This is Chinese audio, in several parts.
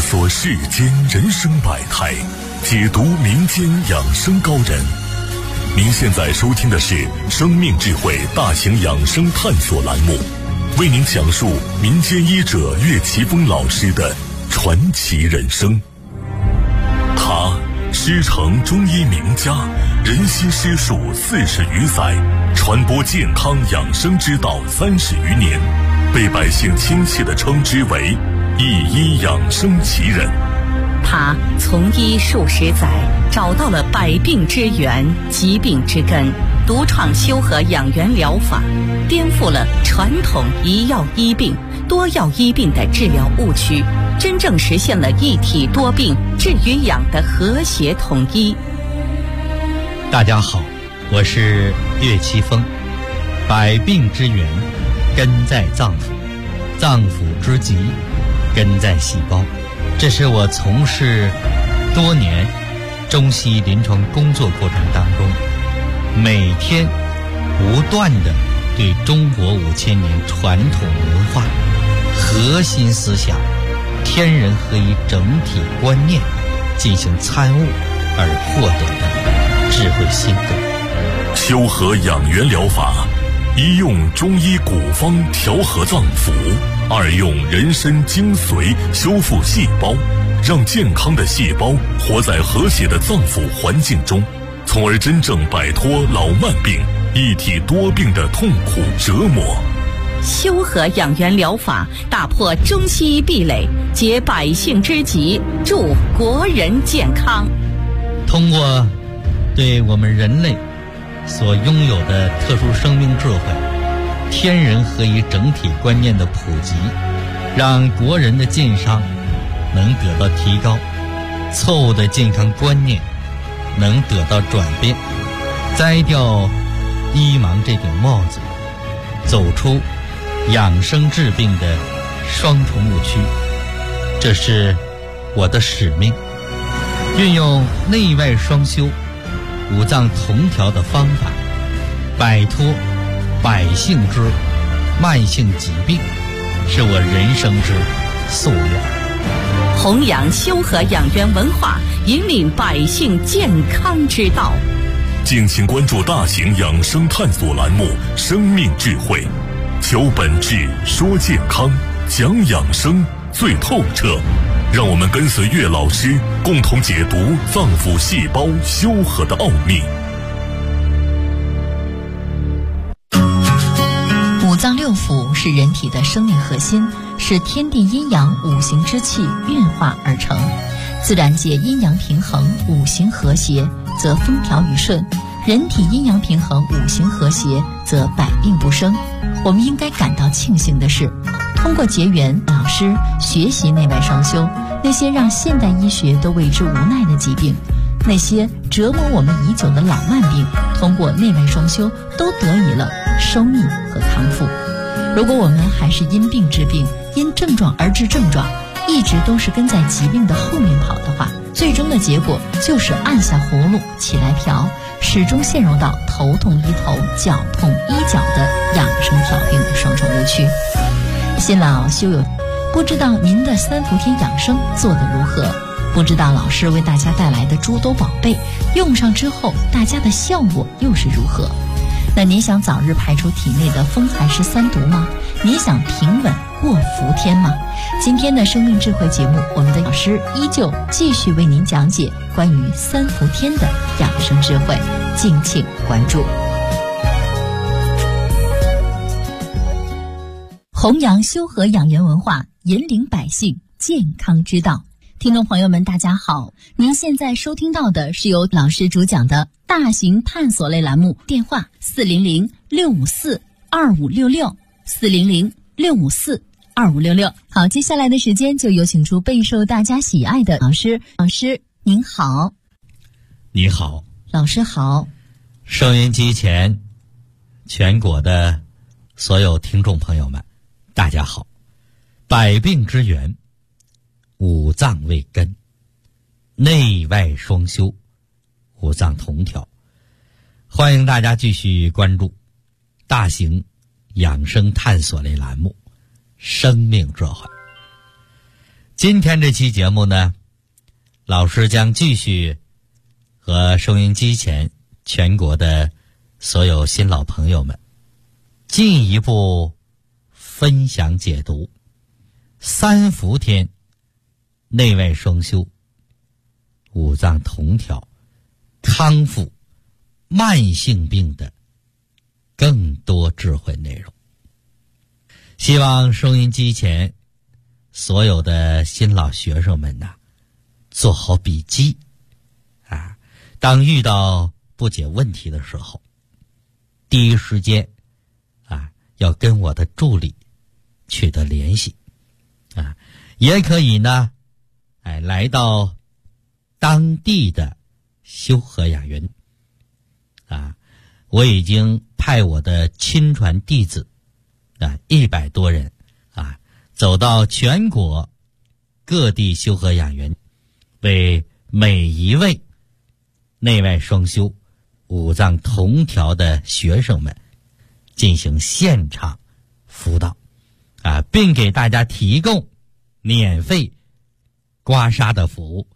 索世间人生百态，解读民间养生高人。您现在收听的是生命智慧大型养生探索栏目，为您讲述民间医者岳奇峰老师的传奇人生。他师承中医名家，人心师术40余载，传播健康养生之道30余年，被百姓亲切地称之为一医养生奇人。 他从医数十载，找到了百病之源、疾病之根，独创修和养元疗法，颠覆了传统一药医病、多药医病的治疗误区，真正实现了一体多病治与养的和谐统一。 大家好，我是岳奇峰。百病之源根在脏腑，脏腑之疾根在细胞。这是我从事多年中西医临床工作过程当中，每天不断地对中国5000年传统文化、核心思想、天人合一整体观念进行参悟而获得的智慧心得。 修和养元疗法，一用中医古方调和脏腑，二用人参精髓修复细胞，让健康的细胞活在和谐的脏腑环境中，从而真正摆脱老慢病、一体多病的痛苦折磨。 修和养元疗法打破中西医壁垒，解百姓之急，助国人健康。 通过对我们人类所拥有的特殊生命智慧、天人合一整体观念的普及，让国人的健康能得到提高，错误的健康观念能得到转变，摘掉医盲这顶帽子，走出养生治病的双重误区。这是我的使命，运用内外双修、五脏同调的方法，摆脱百姓之慢性疾病，是我人生之夙愿。 弘扬修和养元文化，引领百姓健康之道。 敬请关注大型养生探索栏目《生命智慧》，求本质，说健康，讲养生最透彻。让我们跟随岳老师，共同解读脏腑细胞修和的奥秘。 五脏六腑是人体的生命核心，是天地阴阳五行之气运化而成。自然界阴阳平衡，五行和谐，则风调雨顺；人体阴阳平衡，五行和谐，则百病不生。我们应该感到庆幸的是，通过结缘老师学习内外双修，那些让现代医学都为之无奈的疾病，那些折磨我们已久的老慢病，通过内外双修都得以了收匿和康复。如果我们还是因病治病，因症状而治症状，一直都是跟在疾病的后面跑的话，最终的结果就是按下葫芦起来瓢，始终陷入到头痛医头、脚痛医脚的养生调病的双重误区。新老修友，不知道您的3伏天养生做得如何？不知道老师为大家带来的诸多宝贝用上之后，大家的效果又是如何？那您想早日排除体内的风寒湿3毒吗？您想平稳过伏天吗？今天的生命智慧节目，我们的老师依旧继续为您讲解关于3伏天的养生智慧，敬请关注。弘扬修和养元文化，引领百姓健康之道。听众朋友们大家好，您现在收听到的是由老师主讲的大型探索类栏目，电话400-654-2566 400-654-2566。好，接下来的时间就有请出备受大家喜爱的老师。老师您好。 你好。 老师好。 收音机前全国的所有听众朋友们大家好。百病之源，五脏为根，内外双修，五脏同调。欢迎大家继续关注大型养生探索类栏目《生命智慧》。 今天这期节目呢，老师将继续和收音机前全国的所有新老朋友们进一步分享解读三伏天内外双修、五脏同调、康复慢性病的更多智慧内容。希望收音机前所有的新老学生们呐，做好笔记啊！当遇到不解问题的时候，第一时间啊，要跟我的助理取得联系啊，也可以呢，来到当地的修和养元啊，我已经派我的亲传弟子啊100多人啊，走到全国各地修和养元，为每一位内外双修、五脏同调的学生们进行现场辅导啊，并给大家提供免费刮痧的服务。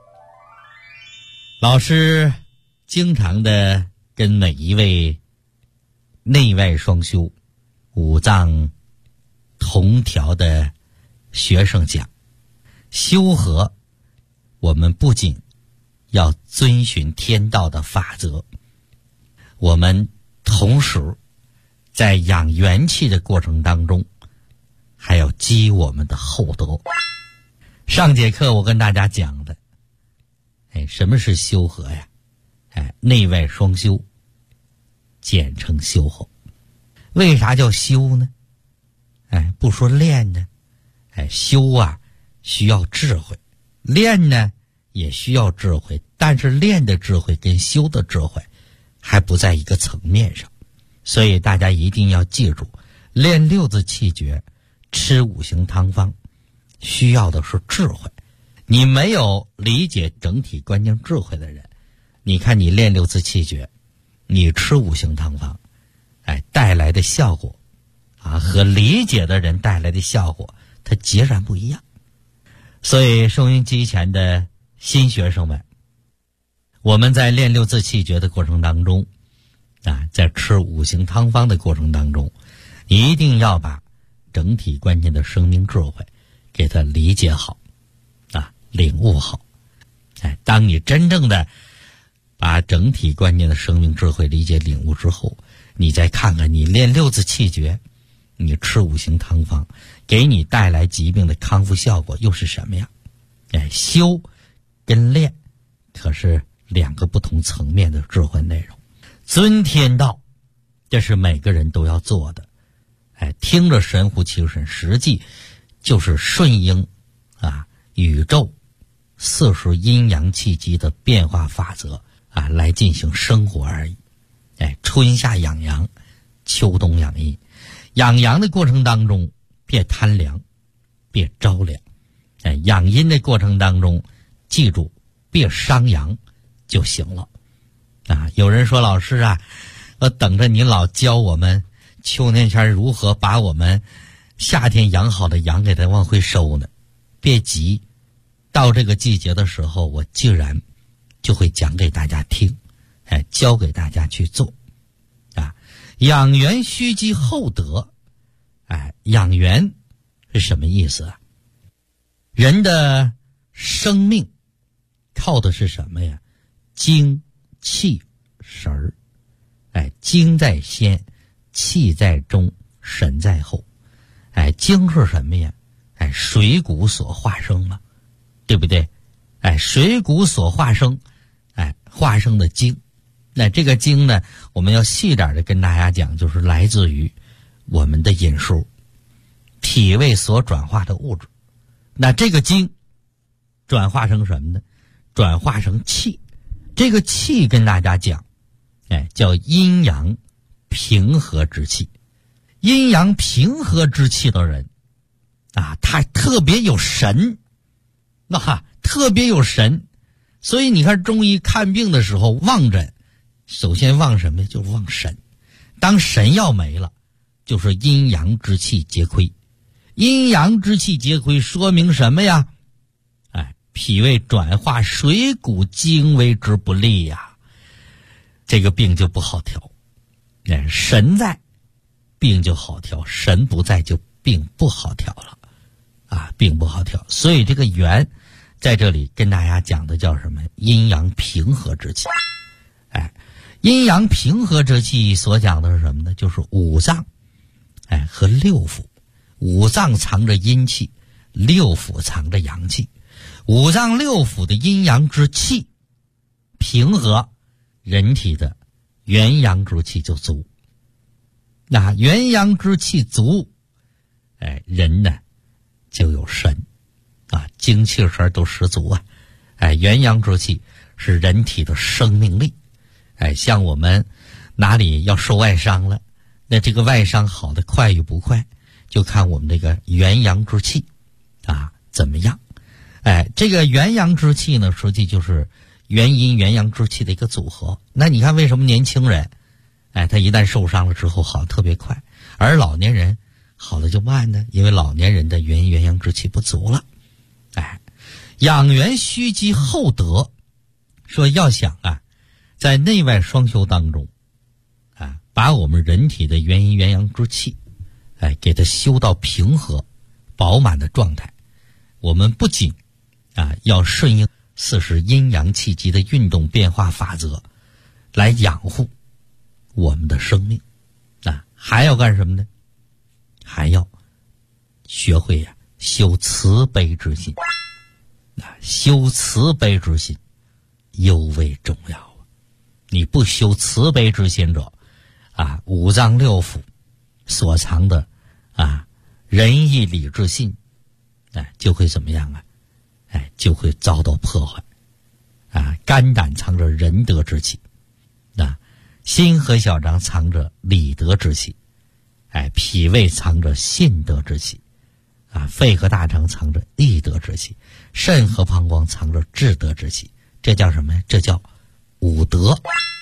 老师经常的跟每一位内外双修、五脏同调的学生讲，修和我们不仅要遵循天道的法则，我们同时在养元气的过程当中还要积我们的厚德。上节课我跟大家讲的，什么是修和呀？内外双修，简称修和。为啥叫修呢？不说练呢？修啊需要智慧，练呢也需要智慧，但是练的智慧跟修的智慧还不在一个层面上，所以大家一定要记住，练六字气诀、吃五行汤方需要的是智慧。你没有理解整体关键智慧的人，你看你练六字气诀，你吃五行汤方，带来的效果啊，和理解的人带来的效果它截然不一样。所以收音机前的新学生们，我们在练六字气诀的过程当中啊，在吃五行汤方的过程当中，一定要把整体关键的生命智慧给它理解好啊，领悟好。当你真正的把整体关键的生命智慧理解领悟之后，你再看看你练六字气诀，你吃五行汤方给你带来疾病的康复效果又是什么呀？修跟练可是两个不同层面的智慧内容。遵天道，这是每个人都要做的。听着神乎其神，实际就是顺应啊宇宙四时阴阳气机的变化法则啊来进行生活而已。春夏养阳，秋冬养阴。养阳的过程当中别贪凉，别着凉。养阴的过程当中记住别伤阳就行了啊。有人说老师啊，我等着你老教我们秋天前如何把我们夏天养好的阳给它往回收呢。别急，到这个季节的时候我竟然就会讲给大家听，教给大家去做啊。养元须积厚德，养元是什么意思啊？人的生命靠的是什么呀？精气神儿。精在先，气在中，神在后。精是什么呀？水谷所化生嘛，对不对？水谷所化生，化生的精。那这个精呢，我们要细点的跟大家讲，就是来自于我们的饮食，体味所转化的物质。那这个精转化成什么呢？转化成气。这个气跟大家讲，叫阴阳平和之气。阴阳平和之气的人啊，他特别有神，特别有神。所以你看中医看病的时候望诊，首先望什么？就望神。当神要没了，就是阴阳之气皆亏。阴阳之气皆亏说明什么呀？ 脾胃转化水谷精微之不利呀，这个病就不好调。神在，病就好调；神不在，就病不好调了啊，病不好调。所以这个元在这里跟大家讲的叫什么？阴阳平和之气。阴阳平和之气所讲的是什么呢？就是五脏和六腑。五脏藏着阴气，六腑藏着阳气。五脏六腑的阴阳之气平和，人体的元阳之气就足。那元阳之气足，人呢就有神啊，精气神都十足啊。元阳之气是人体的生命力。像我们哪里要受外伤了，那这个外伤好的快与不快，就看我们这个元阳之气啊怎么样。这个元阳之气呢，实际就是元阴元阳之气的一个组合。那你看为什么年轻人他一旦受伤了之后好特别快，而老年人好了就慢呢？因为老年人的元阴元阳之气不足了。养元须积厚德，说要想在内外双修当中把我们人体的元阴元阳之气给它修到平和饱满的状态。我们不仅要顺应40阴阳气机的运动变化法则来养护我们的生命还要干什么呢？还要学会修慈悲之心。修慈悲之心尤为重要。你不修慈悲之心者五脏六腑所藏的仁义礼智信就会怎么样就会遭到破坏。肝胆藏着仁德之气，心和小肠藏着礼德之气，脾胃藏着信德之气，肺和大肠藏着义德之气，肾和膀胱藏着智德之气。这叫什么呀？这叫五德。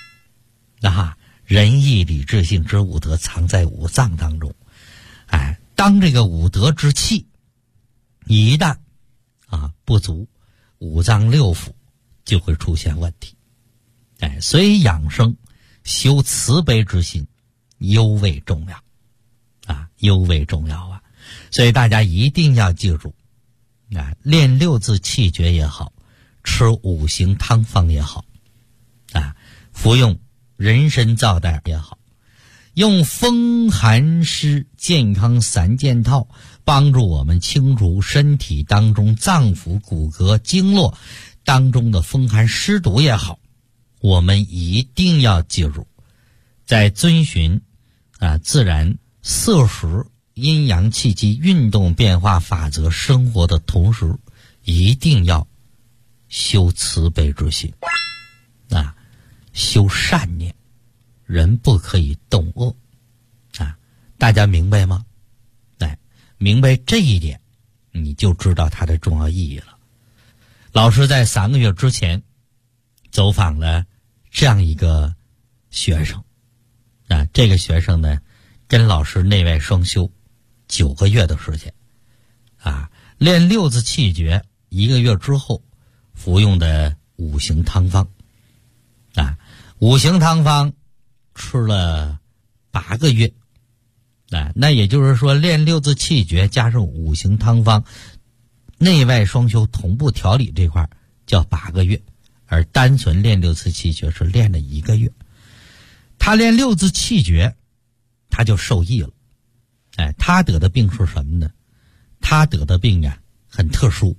仁义礼智信之五德藏在五脏当中。当这个五德之气一旦不足，五脏六腑就会出现问题。所以养生修慈悲之心尤为重要尤为重要所以大家一定要记住练六字气诀也好，吃五行汤方也好服用人参皂袋也好，用风寒湿健康3件套帮助我们清除身体当中脏腑骨骼经络当中的风寒湿毒也好，我们一定要记住，在遵循自然色时阴阳气机运动变化法则生活的同时，一定要修慈悲之心修善念。人不可以动恶大家明白吗？明白这一点，你就知道它的重要意义了。老师在3个月之前走访了这样一个学生这个学生呢跟老师内外双修9个月的时间练六字气诀1个月之后服用的五行汤方五行汤方吃了8个月那也就是说练六字气诀加上五行汤方内外双修同步调理这块叫8个月，而单纯练六字气诀是练了1个月。他练六字气诀他就受益了。他得的病是什么呢？他得的病很特殊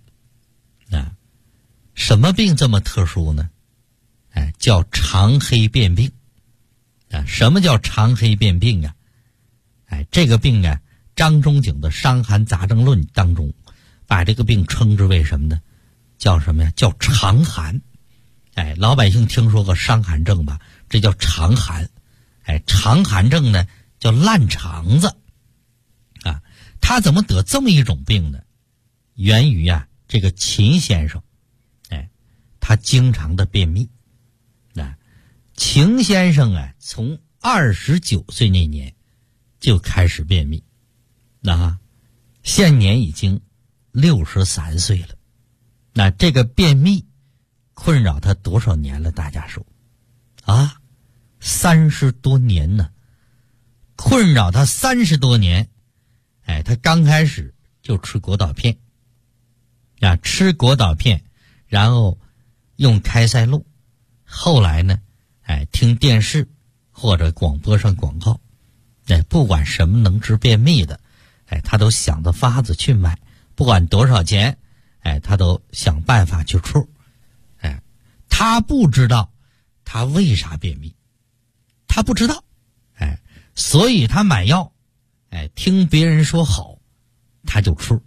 什么病这么特殊呢？叫长黑变病什么叫长黑变病这个病张仲景的《伤寒杂症论》当中把这个病称之为什么呢？叫什么呀？叫长寒。老百姓听说过伤寒症吧？这叫长寒。长寒症呢叫烂肠子他怎么得这么一种病呢？源于这个秦先生他经常的便秘。秦先生从29岁那年就开始便秘现年已经63岁那这个便秘困扰他多少年了？大家说啊，30多年呢，困扰他30多年。他刚开始就吃果导片吃果导片，然后用开塞露，后来呢听电视或者广播上广告，不管什么能治便秘的，他都想着法子去买，不管多少钱，他都想办法去处。他不知道他为啥便秘，他不知道，所以他买药，听别人说好，他就处。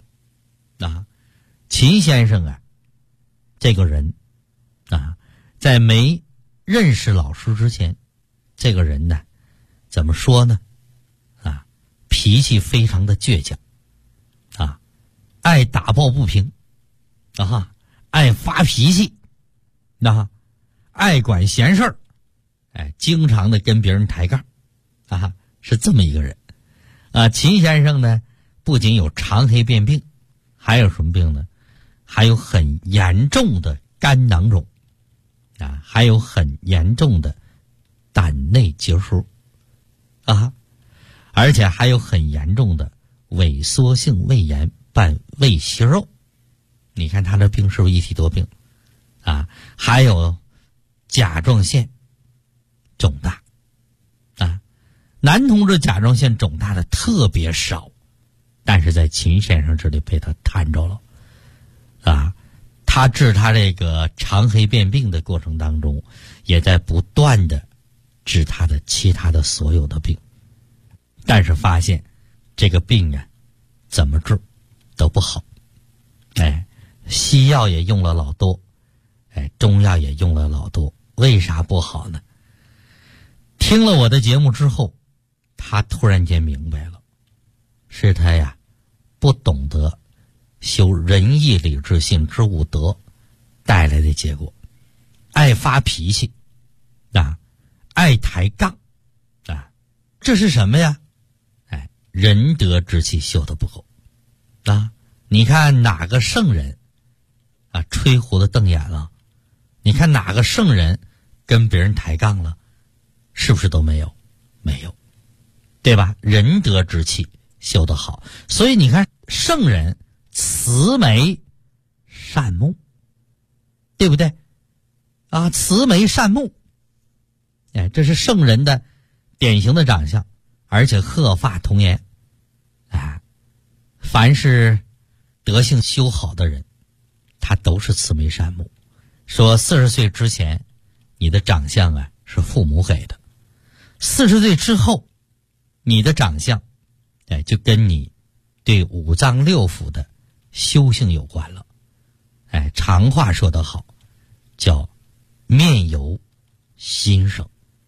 秦先生这个人在没认识老师之前，这个人呢，怎么说呢？脾气非常的倔强，爱打抱不平，爱发脾气，爱管闲事儿，经常的跟别人抬杠，是这么一个人。秦先生呢，不仅有长黑变病，还有什么病呢？还有很严重的肝囊肿，还有很严重的胆内结石，而且还有很严重的萎缩性胃炎伴胃息肉。你看他的病是不是一体多病？还有甲状腺肿大，男同志甲状腺肿大的特别少，但是在秦先生这里被他摊着了。他治他这个长黑变病的过程当中，也在不断的治他的其他的所有的病，但是发现这个病怎么治都不好。西药也用了老多，中药也用了老多，为啥不好呢？听了我的节目之后，他突然间明白了，是他不懂得修仁义礼智信之五德带来的结果，爱发脾气爱抬杠这是什么呀？仁德之气修得不够你看哪个圣人吹胡子瞪眼了？你看哪个圣人跟别人抬杠了？是不是都没有？没有，对吧？仁德之气修得好，所以你看圣人慈眉善目，对不对慈眉善目，这是圣人的典型的长相，而且鹤发童颜。凡是德性修好的人，他都是慈眉善目。说40岁之前你的长相是父母给的，40岁之后你的长相就跟你对五脏六腑的修行有关了。常话说得好，叫面由心生。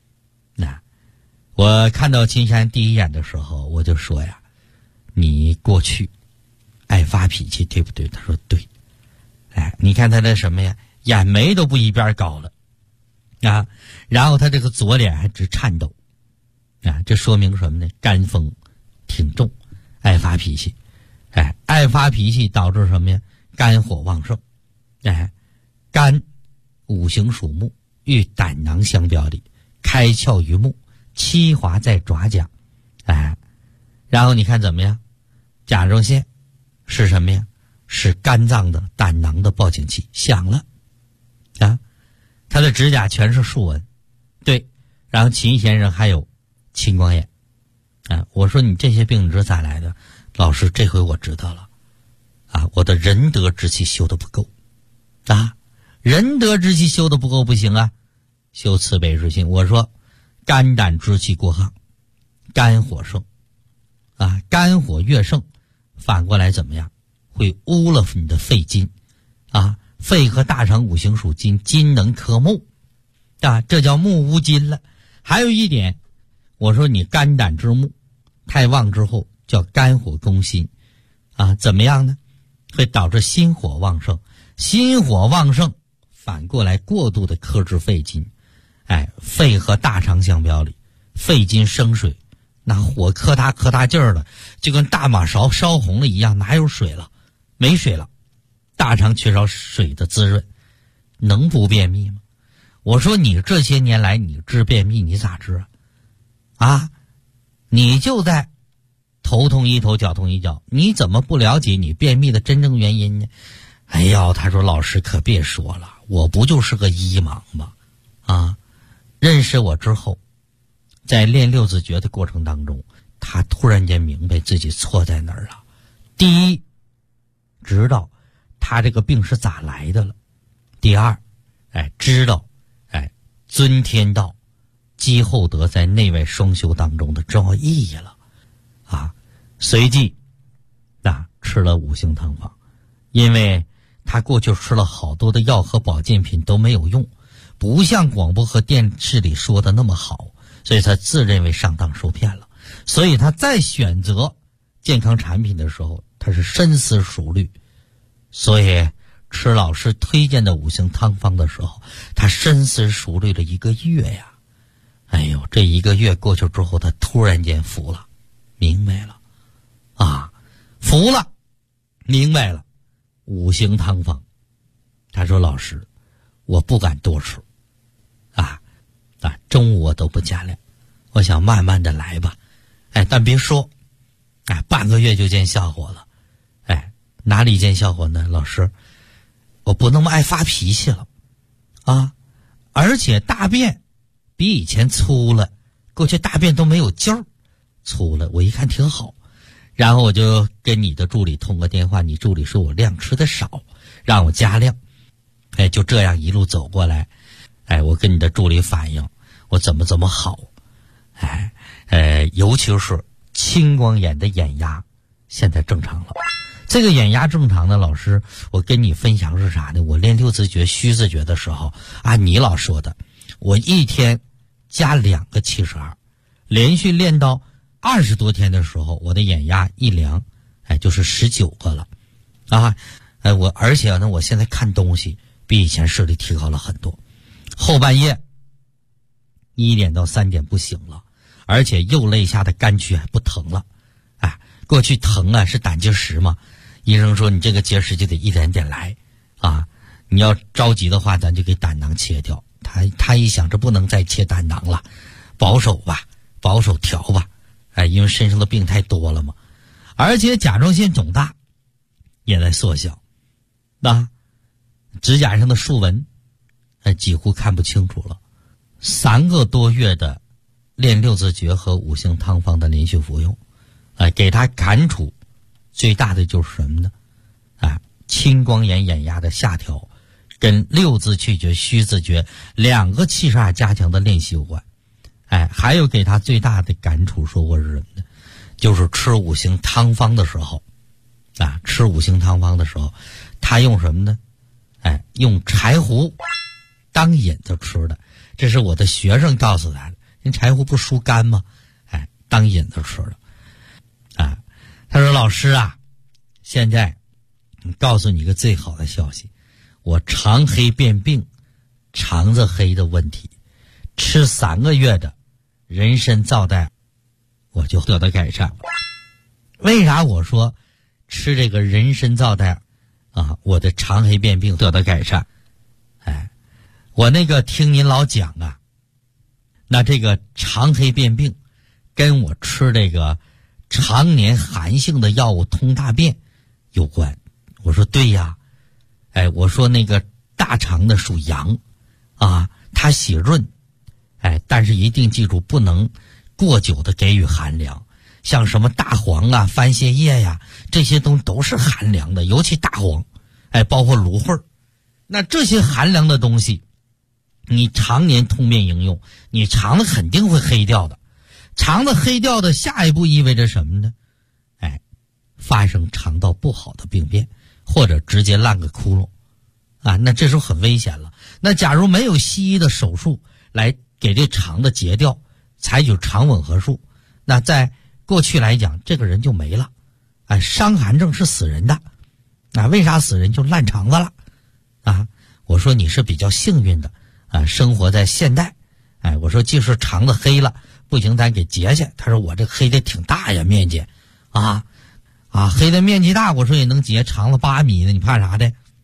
我看到秦山第一眼的时候，我就说你过去爱发脾气，对不对？他说对。你看他的什么呀？眼眉都不一边高了然后他这个左脸还直颤抖这说明什么呢？肝风挺重，爱发脾气。爱发脾气导致什么呀？肝火旺盛。肝五行属木，与胆囊相表里，开窍于目，七华在爪甲。然后你看怎么样？甲状腺是什么呀？是肝脏的胆囊的报警器，响了他的指甲全是竖纹。对，然后秦先生还有青光眼我说你这些病你知道咋来的？老师，这回我知道了我的仁德之气修得不够仁德之气修得不够不行修慈悲之心。我说肝胆之气过亢，肝火盛肝火越盛，反过来怎么样？会污了你的肺金肺和大肠五行属金，金能克木这叫木无金了。还有一点，我说你肝胆之木太旺之后叫肝火攻心怎么样呢？会导致心火旺盛，心火旺盛反过来过度的克制肺金。肺和大肠相表里，肺金生水，那火磕大劲儿了，就跟大马勺烧红了一样，哪有水了？没水了。 大肠缺少水的滋润，能不便秘吗？我说你这些年来你治便秘你咋治啊？你就在头痛医头脚痛医脚，你怎么不了解你便秘的真正原因呢？哎呀，他说老师可别说了，我不就是个医盲吗？认识我之后，在练六字诀的过程当中，他突然间明白自己错在哪儿了。第一，知道他这个病是咋来的了。第二，知道尊天道积厚德在内外双修当中的重要意义了随即吃了五行汤方。因为他过去吃了好多的药和保健品都没有用，不像广播和电视里说的那么好，所以他自认为上当受骗了。所以他在选择健康产品的时候，他是深思熟虑。所以吃老师推荐的五行汤方的时候，他深思熟虑了1个月呀。哎呦，这1个月过去之后，他突然间服了，明白了服了，明白了五行汤方。他说老师，我不敢多吃中午我都不加量，我想慢慢的来吧。但别说半个月就见效果了。哪里见效果呢？老师，我不那么爱发脾气了而且大便比以前粗了，过去大便都没有劲儿，粗了，我一看挺好。然后我就跟你的助理通个电话，你助理说我量吃的少，让我加量。就这样一路走过来，我跟你的助理反映我怎么好。尤其是青光眼的眼压现在正常了。这个眼压正常的老师，我跟你分享是啥呢？我练六字诀虚字诀的时候你老说的，我一天加2个72，连续练到20多天的时候，我的眼压一量就是19个了而且呢，我现在看东西比以前视力提高了很多。后半夜1点到3点不醒了，而且右肋下的肝区还不疼了。过去疼是胆结石嘛，医生说你这个结石就得一点点来你要着急的话咱就给胆囊切掉。他一想这不能再切胆囊了，保守吧，保守调吧因为身上的病太多了嘛。而且甲状腺肿大也在缩小指甲上的竖纹几乎看不清楚了。3个多月的练六字诀和五行汤方的连续服用给他感触最大的就是什么呢青光眼眼压的下调跟六字去诀虚字诀2个72加强的练习有关。还有给他最大的感触说过是什么呢？就是吃五行汤方的时候吃五行汤方的时候，他用什么呢？用柴胡当引子吃的。这是我的学生告诉他的，因为柴胡不疏肝吗？当引子吃的他说老师现在告诉你一个最好的消息，我肠黑变病，肠子黑的问题，吃3个月的人参皂带我就得到改善。为啥我说吃这个人参皂带我的肠黑变病得到改善？我那个听您老讲那这个肠黑变病跟我吃这个常年寒性的药物通大便有关。我说对呀。我说那个大肠的属阳它喜润但是一定记住不能过久的给予寒凉。像什么大黄番泻叶呀，这些都是寒凉的，尤其大黄包括芦荟。那这些寒凉的东西你常年通便应用，你肠子肯定会黑掉的。肠子黑掉的下一步意味着什么呢？发生肠道不好的病变，或者直接烂个窟窿那这时候很危险了。那假如没有西医的手术来给这肠子截掉，采取肠吻合术，那在过去来讲这个人就没了伤寒症是死人的为啥死人？就烂肠子了我说你是比较幸运的生活在现代我说即使肠子黑了不行咱给截下。他说我这黑的挺大呀，面积黑的面积大，我说也能截，肠子8米呢，你怕啥的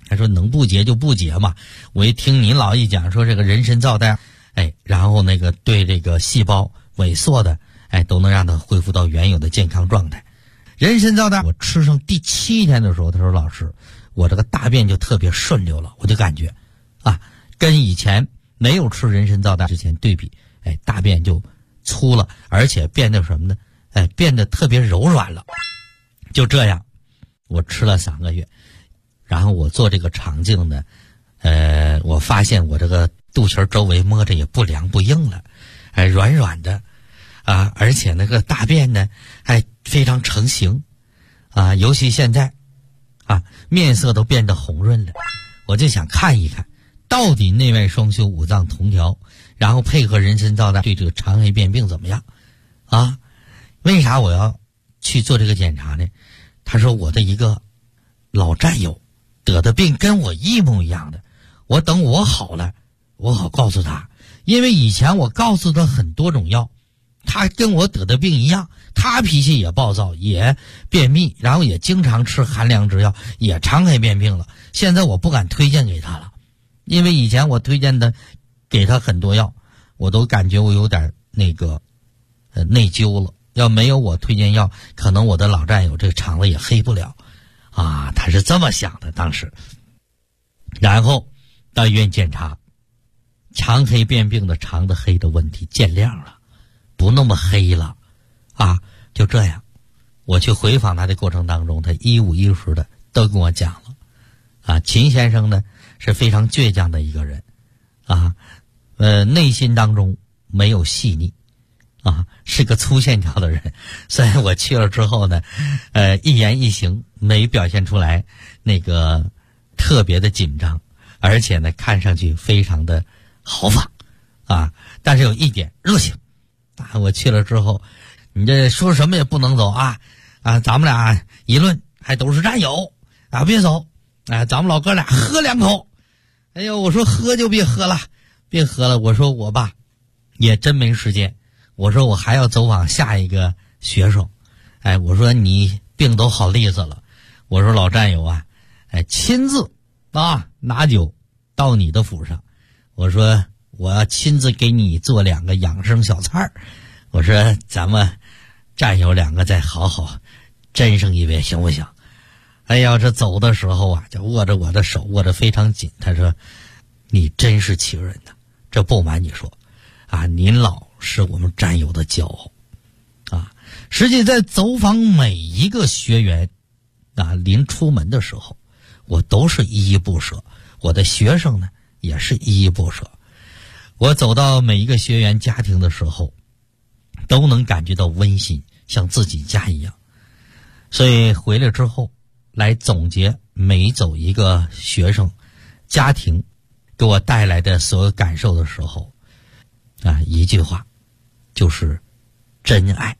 他说能不结就不结嘛。我一听您老一讲说这个人参皂苷，然后那个对这个细胞萎缩的，都能让它恢复到原有的健康状态。人参皂苷我吃上第7天的时候，他说老师，我这个大便就特别顺溜了，我就感觉跟以前没有吃人参皂苷之前对比，大便就粗了，而且变得什么呢？变得特别柔软了。就这样，我吃了3个月，然后我做这个肠镜呢，我发现我这个肚脐周围摸着也不凉不硬了，软软的，而且那个大便呢还非常成型，尤其现在，面色都变得红润了。我就想看一看，到底内外双修五脏同调，然后配合人参皂苷对这个肠黑便病怎么样？为啥我要去做这个检查呢？他说我的一个老战友得的病跟我一模一样的，我等我好了，我好告诉他，因为以前我告诉他很多种药，他跟我得的病一样，他脾气也暴躁，也便秘，然后也经常吃寒凉之药，也肠黑便病了。现在我不敢推荐给他了，因为以前我推荐的给他很多药，我都感觉我有点内疚了。要没有我推荐药，可能我的老战友这个肠子也黑不了他是这么想的当时。然后到医院检查，肠黑便病的肠子黑的问题见亮了，不那么黑了就这样，我去回访他的过程当中，他一五一十的都跟我讲了秦先生呢是非常倔强的一个人内心当中没有细腻是个粗线条的人。所以我去了之后呢，一言一行没表现出来那个特别的紧张，而且呢看上去非常的豪放但是有一点热情我去了之后，你这说什么也不能走咱们俩一论还都是战友别走咱们老哥俩喝2口。我说喝就别喝了，我说我吧也真没时间，我说我还要走访下一个学生，我说你病都好利索了，我说老战友亲自拿酒到你的府上，我说我要亲自给你做2个养生小菜，我说咱们战友2个再好好斟上一杯行不行？这走的时候就握着我的手，握着非常紧。他说你真是奇人呐，这不瞒你说您老是我们战友的骄傲实际在走访每一个学员临出门的时候，我都是依依不舍，我的学生呢也是依依不舍。我走到每一个学员家庭的时候，都能感觉到温馨，像自己家一样。所以回来之后来总结每走一个学生家庭给我带来的所有感受的时候一句话就是真爱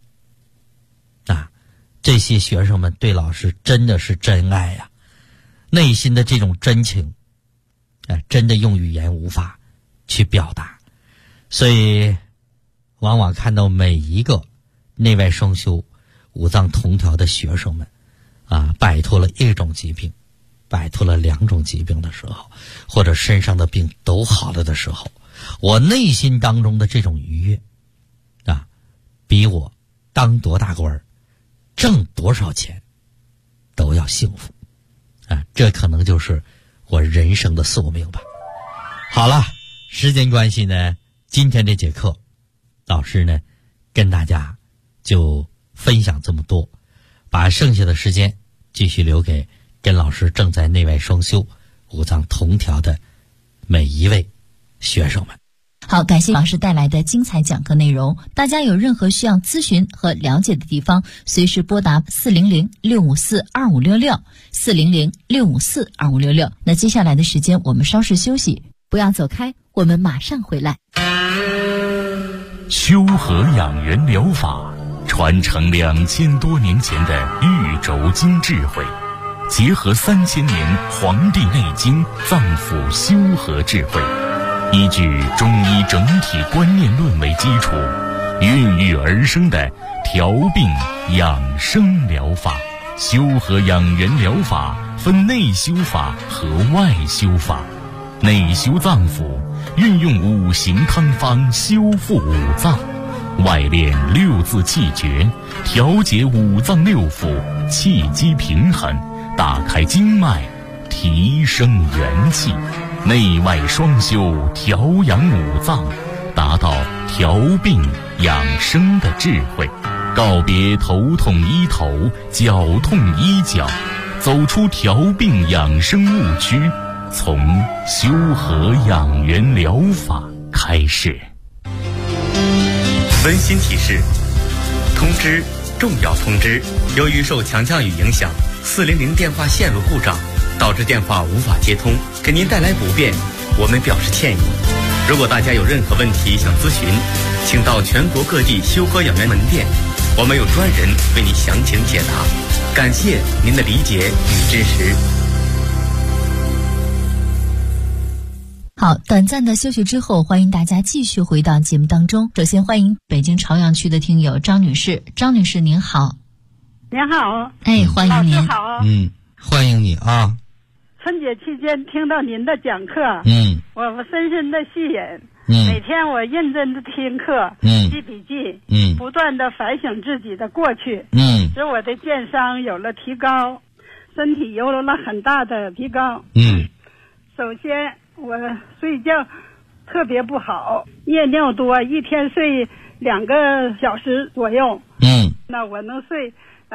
这些学生们对老师真的是真爱内心的这种真情真的用语言无法去表达。所以往往看到每一个内外双修五脏同调的学生们摆脱了1种疾病，摆脱了2种疾病的时候，或者身上的病都好了的时候，我内心当中的这种愉悦比我当多大官挣多少钱都要幸福这可能就是我人生的宿命吧。好了，时间关系呢，今天这节课老师呢跟大家就分享这么多，把剩下的时间继续留给跟老师正在内外双修五脏同调的每一位学生们。 好，感谢老师带来的精彩讲课内容。大家有任何需要咨询和了解的地方，随时拨打400-654-2566 400-654-2566。那接下来的时间我们稍事休息，不要走开，我们马上回来。 修和养元疗法传承2000多年前的玉轴经智慧，结合3000年《黄帝内经》脏腑修和智慧，依据中医整体观念论为基础，孕育而生的调病养生疗法。 修和养元疗法分内修法和外修法。内修脏腑，运用五行汤方修复五脏；外练六字气诀，调节五脏六腑，气机平衡，打开经脉，提升元气。内外双修，调养五脏，达到调病养生的智慧。告别头痛医头，脚痛医脚，走出调病养生误区，从修和养元疗法开始。 温馨提示：通知，重要通知！由于受强降雨影响，400电话线路故障，导致电话无法接通，给您带来不便，我们表示歉意。如果大家有任何问题想咨询，请到全国各地修和养元门店，我们有专人为你详情解答。感谢您的理解与支持。 好，短暂的休息之后，欢迎大家继续回到节目当中。首先欢迎北京朝阳区的听友张女士。张女士您好。 您好。 哎，欢迎您。 老师好。 欢迎你啊。 春节期间听到您的讲课，我深深的吸引。每天我认真的听课，记笔记，不断的反省自己的过去，使我的健商有了提高，身体有了很大的提高。首先我睡觉特别不好，夜尿多，一天睡2个小时左右。那我能睡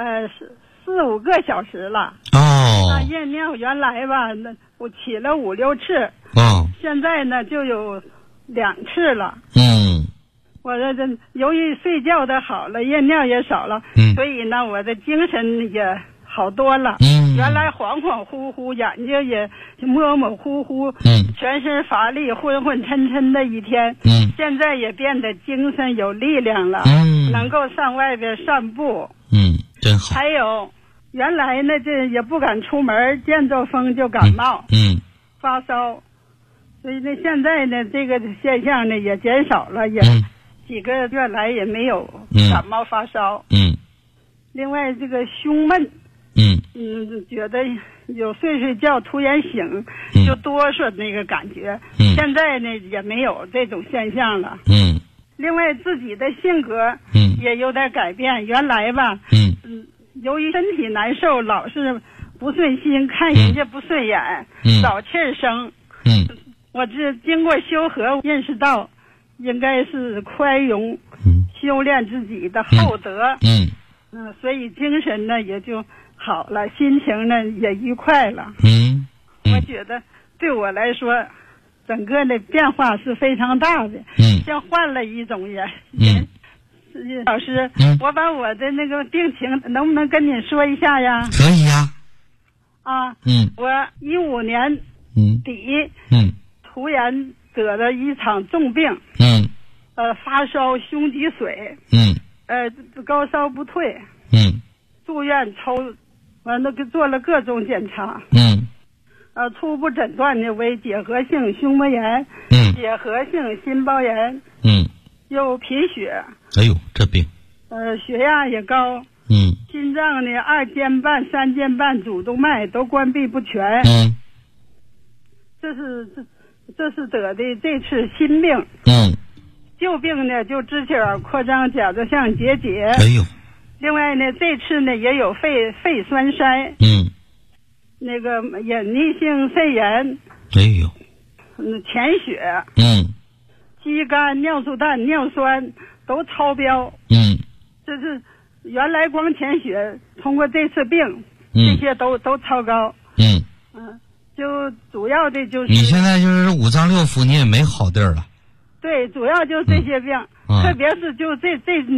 4-5个小时了。那夜尿原来吧，那我起了5-6次。现在呢就有2次了。我这由于睡觉的好了，夜尿也少了，所以呢我的精神也好多了。原来恍恍惚惚，眼睛也模模糊糊，全身乏力，昏昏沉沉的一天。现在也变得精神有力量了，能够上外边散步。 真好。 还有原来呢这也不敢出门，见着风就感冒，发烧，所以呢现在呢这个现象呢也减少了，也几个月来也没有感冒发烧。另外这个胸闷，觉得有睡觉突然醒就哆嗦那个感觉，现在呢也没有这种现象了。另外自己的性格也有点改变，原来吧由于身体难受，老是不顺心，看人家不顺眼，找气儿生。我这经过修和认识到应该是宽容，修炼自己的厚德。所以精神呢也就好了，心情呢也愉快了。我觉得对我来说整个的变化是非常大的，像换了一种人。老师，我把我的那个病情能不能跟你说一下呀？ 可以呀。 我15年底突然得了一场重病，发烧、胸积水，高烧不退，住院完了做了各种检查，初步诊断呢为结核性胸膜炎，结核性心包炎，又贫血。 哎呦，这病。 血压也高，心脏呢2间半、3间半主动脉都关闭不全。这是得的这次新病。旧病呢就支气管扩张、甲状腺结节。 哎呦。 另外呢这次呢也有肺栓塞。那个隐匿性肺炎。 哎呦。 潜血。肌酐、尿素氮、尿酸都超标。这是原来光潜血，通过这次病，这些都超高。就主要的就是你现在就是五脏六腑你也没好地儿了。 对，主要就是这些病，特别是就这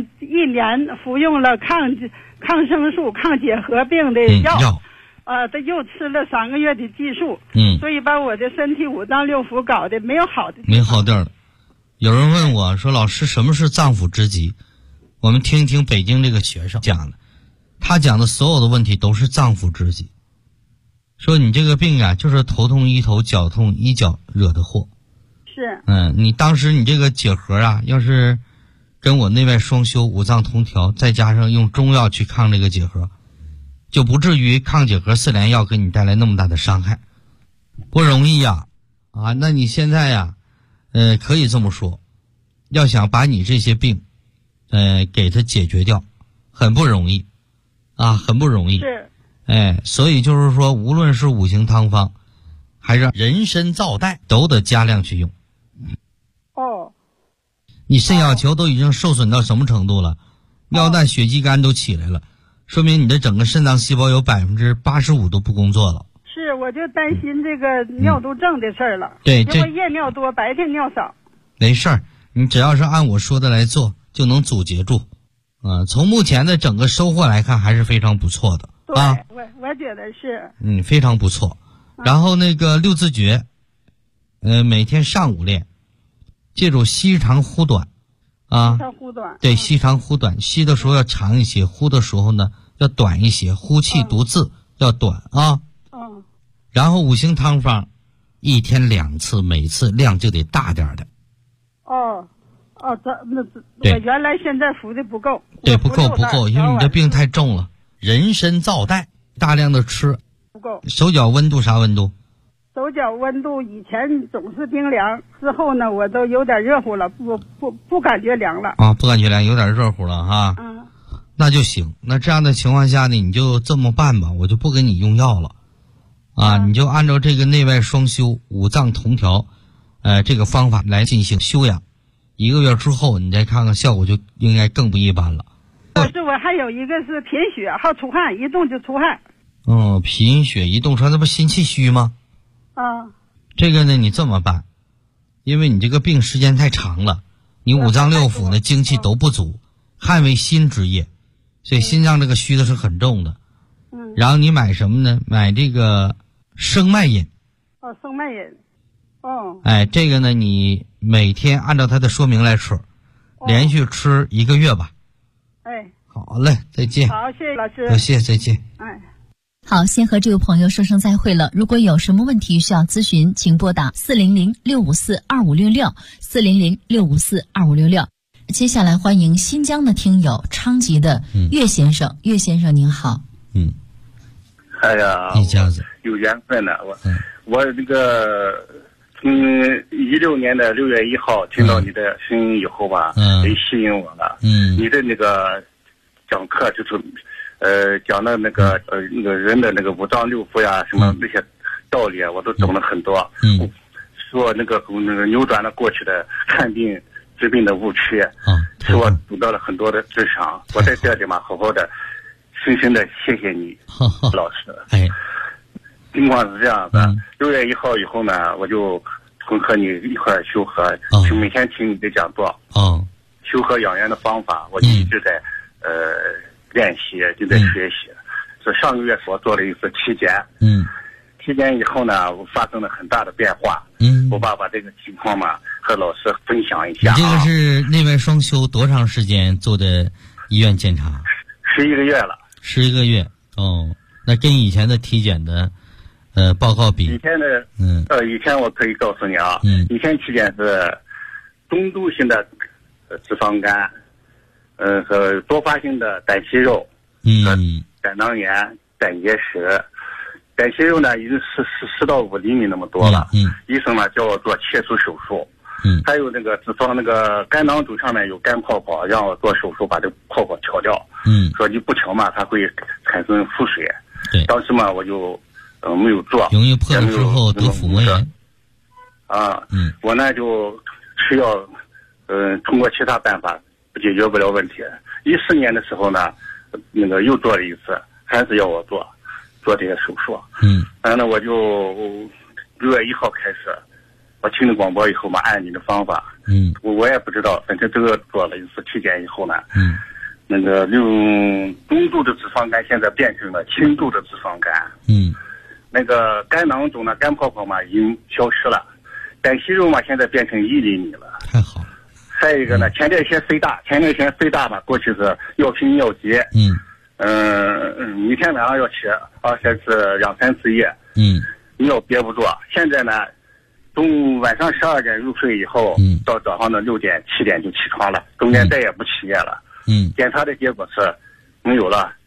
1年服用了抗生素、抗结核病的药，他又吃了3个月的激素，所以把我的身体五脏六腑搞得没好地儿了。 有人问我说：“老师，什么是脏腑之疾？”我们听一听北京这个学生讲的，他讲的所有的问题都是脏腑之疾。说你这个病啊，就是头痛医头，脚痛医脚惹的祸。 是。 你当时你这个结核啊，要是跟我内外双修、五脏同调，再加上用中药去抗这个结核， 就不至于抗结核4联药给你带来那么大的伤害。不容易呀，那你现在呀，可以这么说，要想把你这些病，给它解决掉，很不容易，很不容易。 是。 所以就是说，无论是五行汤方，还是人参皂苷，都得加量去用。你肾小球都已经受损到什么程度了？尿蛋、血肌酐都起来了，说明你的整个肾脏细胞有85%都不工作了。 是，我就担心这个尿毒症的事儿了。 对， 因为夜尿多，白天尿少。 没事儿，你只要是按我说的来做，就能阻截住。从目前的整个收获来看，还是非常不错的。 对，我觉得是。 非常不错。然后那个六字诀，每天上午练，记住吸长呼短， 吸长呼短。 对，吸长呼短，吸的时候要长一些，呼的时候呢要短一些，呼气读字要短然后五行汤方，一天2次，每次量就得大点的。 我原来现在服的不够。 对，不够，因为你的病太重了。人参皂苷大量的吃。 不够。 手脚温度啥温度？ 手脚温度以前总是冰凉，之后呢我都有点热乎了，不感觉凉了。 不感觉凉，有点热乎了哈。那就行。那这样的情况下呢，你就这么办吧，我就不给你用药了。你就按照这个内外双修、五脏同调，这个方法来进行修养。1个月之后，你再看看效果，就应该更不一般了。 我还有一个是贫血，好出汗，一动就出汗。 贫血一动出汗，那不心气虚吗？这个呢，你这么办，因为你这个病时间太长了，你五脏六腑呢精气都不足，汗为心之液，所以心脏这个虚的是很重的。然后你买什么呢？买这个生脉饮。 生脉饮。 这个呢，你每天按照它的说明来吃，连续吃1个月吧。好嘞，再见。 好，谢谢老师。 多谢，再见。 好，先和这位朋友说声再会了。如果有什么问题需要咨询，请拨打400-654-2566，400-654-2566。接下来欢迎新疆的听友昌吉的岳先生。岳先生您好。 哎呀， 一家子有缘分了。我这个从16年的6月1号听到你的声音以后吧，很吸引我了。你的那个讲课就是讲的那个人的那个五脏六腑呀，什么那些道理啊，我都懂了很多。说那个扭转了过去的看病治病的误区，使我读到了很多的智商。我在这里嘛，好好的深深的谢谢你，老师。情况是这样的，6月1号以后呢，我就和你一块修和，就每天听你的讲座，修和养元的方法，我一直在练习，就在学习。所以上个月我做了一次体检，体检以后呢，我发生了很大的变化。我把这个情况嘛和老师分享一下。 你这个是内外双修多长时间做的医院检查 ？11个月了。 11个月那跟以前的体检的报告比， 以前的以前我可以告诉你以前体检是中度性的脂肪肝，和多发性的胆息肉，和胆囊炎、胆结石。胆息肉呢已经10到5厘米那么多了，医生呢叫我做切除手术。还有那个脂肪那个肝囊肿上面有肝泡泡，让我做手术把这泡泡调掉。说你不调嘛，它会产生腹水。当时嘛我就没有做， 容易破了之后得腹膜炎。 我呢就吃药，通过其他办法解决不了问题。14年的时候呢，那个又做了一次，还是要我做这个手术。然后呢我就6月1号开始，我听了广播以后嘛，按你的方法，我也不知道，反正这个做了一次体检以后呢，那个用中度的脂肪肝现在变成了轻度的脂肪肝。那个肝囊肿呢，肝泡泡嘛已经消失了，胆息肉嘛现在变成1厘米了。 太好。 再一个呢，前列腺肥大嘛，过去是要拼要急。每天晚上要起，而且是2、3次夜。你要憋不住。现在呢，从晚上12点入睡以后，到早上的6点、7点就起床了，中间再也不起夜了。检查的结果是没有了，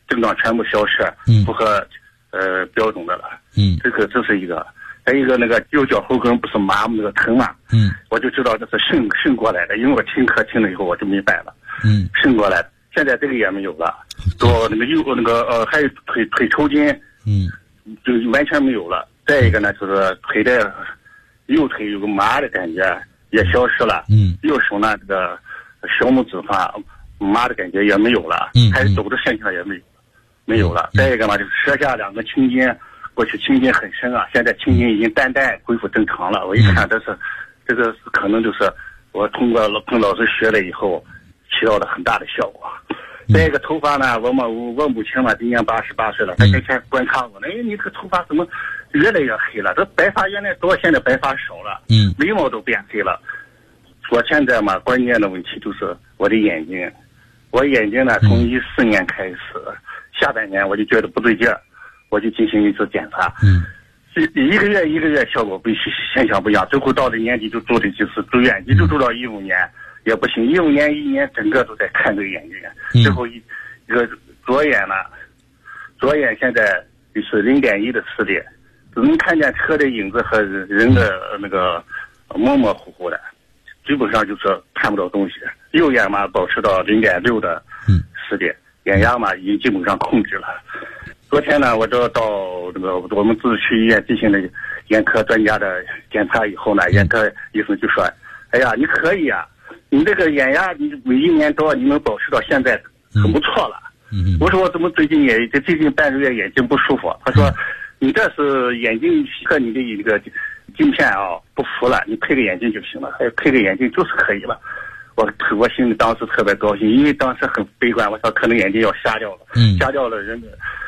症状全部消失，符合标准的了。这是一个。还有一个那个右脚后跟不是麻木那个疼嘛，我就知道这是肾过来的，因为我听课听了以后我就明白了，肾过来的。现在这个也没有了，做那个还有腿抽筋，就完全没有了。再一个呢，就是腿的右腿有个麻的感觉也消失了，右手呢这个小拇指上麻的感觉也没有了，还有抖的现象也没有了。再一个嘛，就是舌下两个青筋。过去青筋很深啊，现在青筋已经淡恢复正常了。我一看，这个可能就是我通过跟老师学了以后，起到了很大的效果。再一个头发呢，我母亲嘛，今年88岁了，她天天观察我呢，你这个头发怎么越来越黑了？这白发原来多，现在白发少了，眉毛都变黑了。我现在嘛，关键的问题就是我的眼睛，我眼睛呢，从14年开始，下半年我就觉得不对劲儿。我就进行一次检查，一个月效果现象不一样，最后到了年底就住了几次住院，一直住到15年也不行，15年1年整个都在看这个眼睛，最后一个左眼现在就是0.1的视力，只能看见车的影子和人的那个模模糊糊的，基本上就是看不到东西。右眼嘛保持到0.6的视力，眼压嘛已经基本上控制了。昨天呢，我就到那个我们自治区医院进行了眼科专家的检查以后呢，眼科医生就说：“哎呀，你可以啊，你这个眼压你每1年多你能保持到现在很不错了。”我说我怎么最近半个月眼睛不舒服？他说：“你这是眼睛和你的一个镜片啊不符了，你配个眼镜就行了，还有配个眼镜就是可以了。”我心里当时特别高兴，因为当时很悲观，我说可能眼睛要瞎掉了，瞎掉了人的。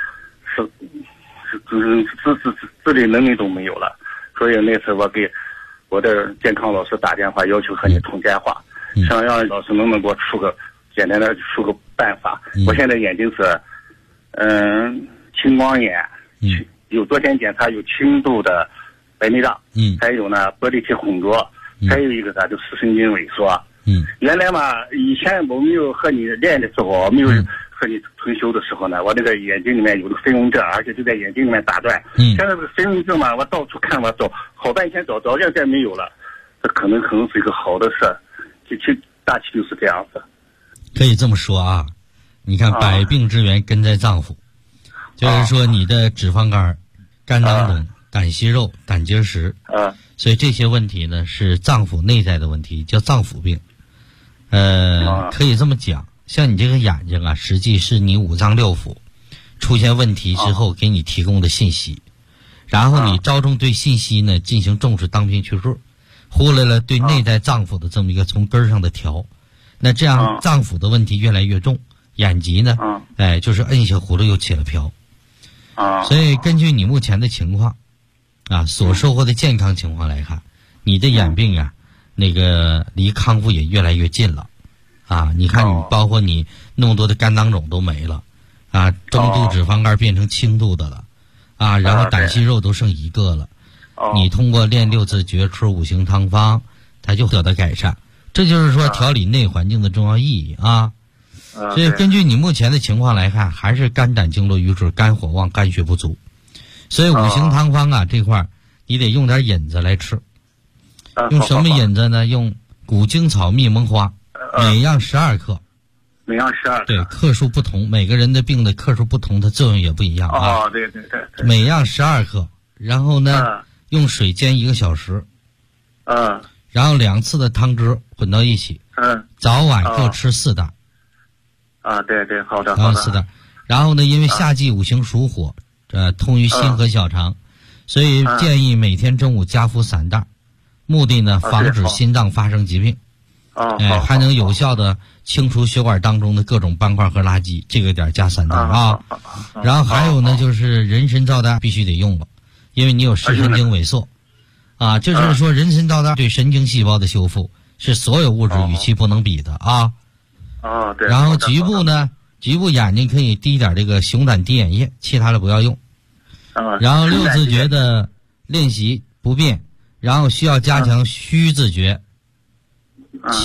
自理能力都没有了，所以那次我给我的健康老师打电话，要求和你通电话，想让老师能给我简单的出个办法。我现在眼睛是青光眼，有昨天检查有轻度的白内障，还有呢玻璃体混浊，还有一个就视神经萎缩。原来嘛，以前我没有和你练的时候，我没有和你退休的时候呢，我这个眼睛里面有个飞蚊症，而且就在眼睛里面打转。现在这个飞蚊症嘛，我到处看，我找好半天找现在没有了，这可能是一个好的事，大体就是这样子。 可以这么说啊，你看百病之源根在脏腑，就是说你的脂肪肝、肝囊肿、胆息肉、胆结石，所以这些问题呢是脏腑内在的问题，叫脏腑病。可以这么讲。像你这个眼睛啊，实际是你五脏六腑出现问题之后给你提供的信息，然后你着重对信息呢进行重视，当兵去数，忽略了对内在脏腑的这么一个从根上的调，那这样脏腑的问题越来越重，眼疾呢，就是摁下葫芦又起了瓢。所以根据你目前的情况啊，所收获的健康情况来看，你的眼病啊，那个离康复也越来越近了。你看你包括你那么多的肝囊肿都没了，中度脂肪肝变成轻度的了，然后胆息肉都剩1个了，你通过练6字诀出5行汤方，它就得到改善。这就是说调理内环境的重要意义啊。所以根据你目前的情况来看，还是肝胆经络瘀滞、肝火旺、肝血不足。所以5行汤方啊这块你得用点引子来吃。用什么引子呢？用古精草、蜜蒙花。每样12克， 每样12克， 对，克数不同，每个人的病的克数不同，它作用也不一样啊。 对， 每样12克，然后呢，用水煎1个小时，然后2次的汤汁混到一起，早晚各吃4袋。 对，好的 ，4袋。然后呢，因为夏季5行属火，通于心和小肠，所以建议每天中午加服3袋，目的呢，防止心脏发生疾病。还能有效的清除血管当中的各种斑块和垃圾，这个点加3袋啊。然后还有呢，就是人参皂苷必须得用了，因为你有视神经萎缩这就是说人参皂苷对神经细胞的修复是所有物质与其不能比的啊。 对。 然后局部眼睛可以滴点这个熊胆滴眼液，其他的不要用。然后6字诀的练习不变，然后需要加强虚字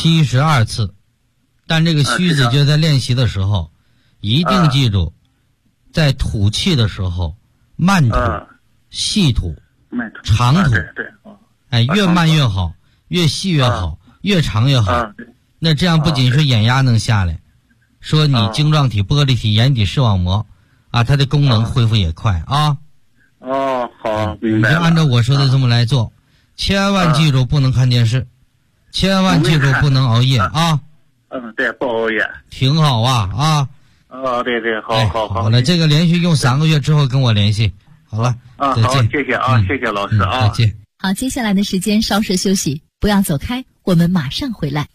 诀。72次，但这个虚字诀在练习的时候，一定记住， 在吐气的时候，慢吐、细吐、长吐，哎，越慢越好，越细越好，越长越好。那这样不仅是眼压能下来，说你晶状体、玻璃体、眼底视网膜啊，它的功能恢复也快啊。 好，明白了。 你就按照我说的这么来做，千万记住不能看电视，千万记住不能熬夜啊。 对，不熬夜。 挺好啊。 对，好了，这个连续用3个月之后跟我联系。好了，再见。 好，谢谢啊，谢谢老师啊， 再见。 好，接下来的时间稍事休息，不要走开，我们马上回来。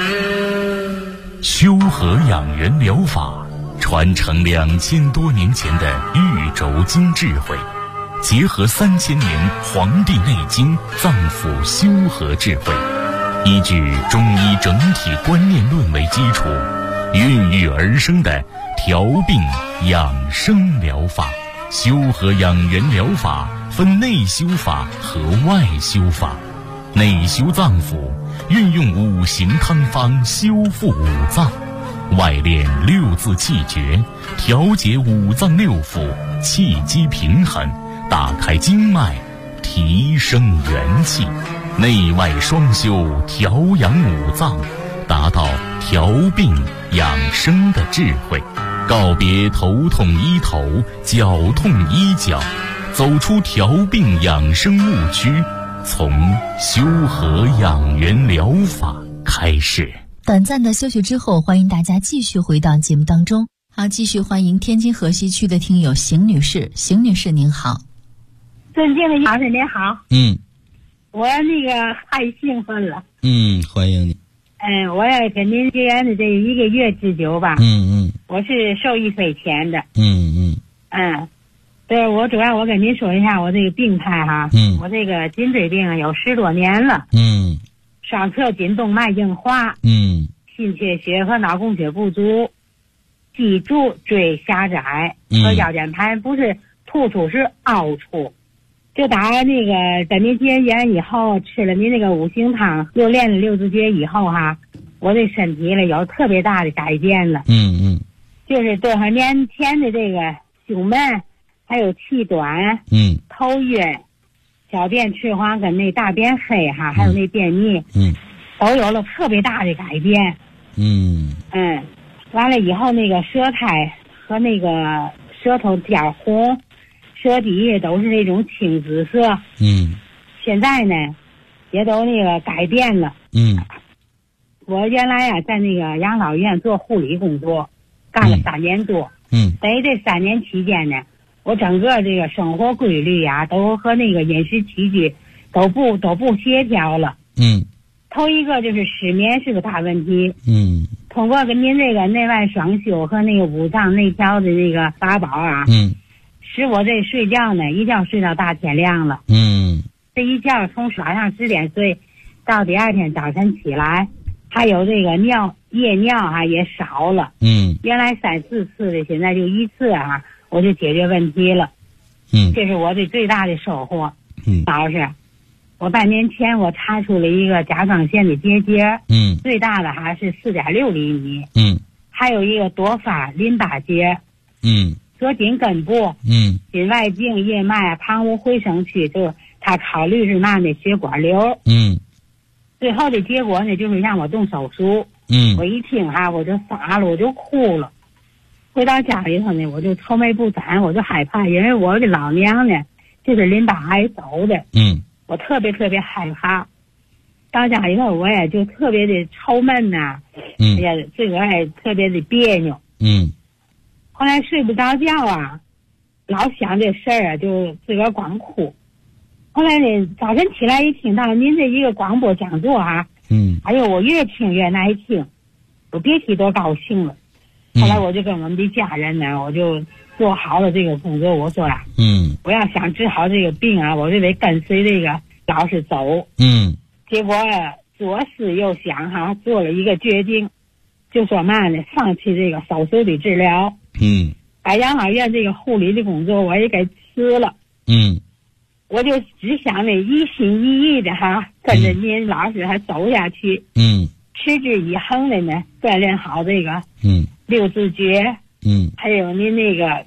修和养元疗法传承2000多年前的玉轴经智慧，结合3000年《黄帝内经》脏腑修和智慧，依据中医整体观念论为基础，孕育而生的调病养生疗法。修和养元疗法分内修法和外修法。内修脏腑，运用5行汤方修复5脏；外练6字气诀，调节5脏6腑，气机平衡，打开经脉，提升元气。内外双修，调养5脏，达到调病养生的智慧。告别头痛医头，脚痛医脚，走出调病养生误区，从修和养元疗法开始。 短暂的休息之后，欢迎大家继续回到节目当中。好，继续欢迎天津河西区的听友邢女士。邢女士您好。 尊敬的老师您好。我那个太兴奋了。 欢迎你。 我也跟您结缘的这1个月之久吧。我是受益匪浅的。对，我主要我跟您说一下我这个病态哈。我这个颈椎病啊有10多年了。双侧颈动脉硬化。心缺血和脑供血不足，脊柱椎狭窄和腰间盘不是突出是凹出。就打那个跟您结缘以后，吃了您那个5行汤，又练了6字诀以后哈，我这身体里有特别大的改变了。就是多少年前的这个胸闷，还有气短，头晕，小便赤黄跟那大便黑哈，还有那便秘，都有了特别大的改变。完了以后那个舌苔和那个舌头点红，舌底都是那种青紫色。现在呢也都那个改变了。我原来呀在那个养老院做护理工作，干了3年多。在这3年期间呢，我整个这个生活规律呀都和那个饮食起居都不协调了。头一个就是失眠是个大问题。通过跟您这个内外双修和那个5脏内调的那个法宝啊，使我这睡觉呢一觉睡到大天亮了。这一觉从晚上10点睡到第2天早晨起来，还有这个夜尿啊也少了。原来3、4次的，现在就1次啊，我就解决问题了。这是我的最大的收获。老师，我半年前我查出了一个甲状腺的结节。最大的还是4.6厘米。还有一个多发淋巴结。左颈根部。颈外径叶脉旁无回声区，就他考虑是嘛呢血管瘤。最后的结果呢就是让我动手术。我一听哈我就傻了，我就哭了。回到家里头呢我就愁眉不展，我就害怕，因为我的老娘呢就是淋巴癌走的。我特别害怕。到家里头我也就特别的愁闷呐。也自个儿也特别的别扭。后来睡不着觉啊，老想这事儿啊，就自个儿光哭。后来呢早晨起来一听到您这一个广播讲座啊，哎呦我越听越耐听，我别提多高兴了。后来我就跟我们的家人呢，我就做好了这个工作。我说啊，我要想治好这个病啊，我就得跟随这个老师走。结果左思右想哈，做了一个决定，就说嘛呢，放弃这个手术的治疗。把养老院这个护理的工作我也给辞了。我就只想呢一心一意的哈，跟着您老师还走下去。持之以恒的呢锻炼好这个6字诀。还有您那个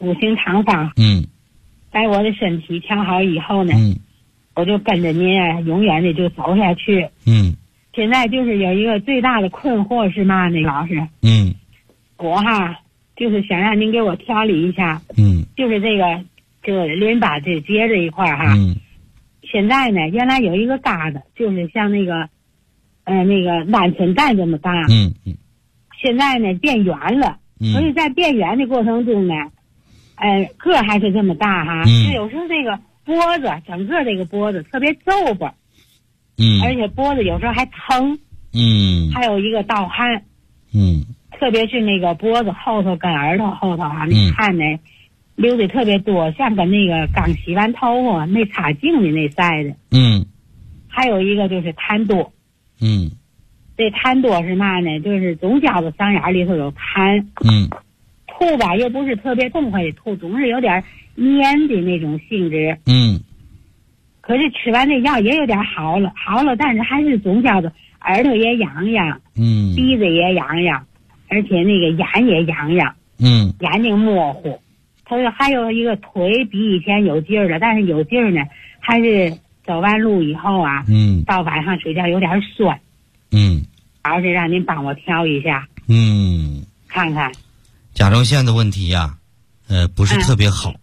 五行堂房。把我的身体调好以后呢，我就跟着您永远的就走下去。现在就是有一个最大的困惑是嘛呢，老师？我就是想让您给我调理一下。就是这个淋巴这结这一块现在呢，原来有一个疙瘩，就是像那个鹌鹑蛋这么大。现在呢变圆了。所以在变圆的过程中呢，个还是这么大就有时候这个脖子，整个这个脖子特别皱巴。而且脖子有时候还疼。还有一个盗汗。特别是那个脖子后头跟耳朵后头那汗呢流的特别多，像跟那个刚洗完头发没擦净的那晒的。还有一个就是痰多。这痰多是嘛呢？就是总觉得嗓眼里头有痰。吐吧又不是特别痛快的吐，总是有点黏的那种性质。可是吃完这药也有点好了，但是还是总觉得耳朵也痒痒。鼻子也痒痒，而且那个眼也痒痒。眼睛模糊。他说还有一个腿比以前有劲儿了，但是有劲儿呢，还是走完路以后到晚上睡觉有点酸。还是让您帮我调一下。看看。 甲状腺的问题呀，不是特别好。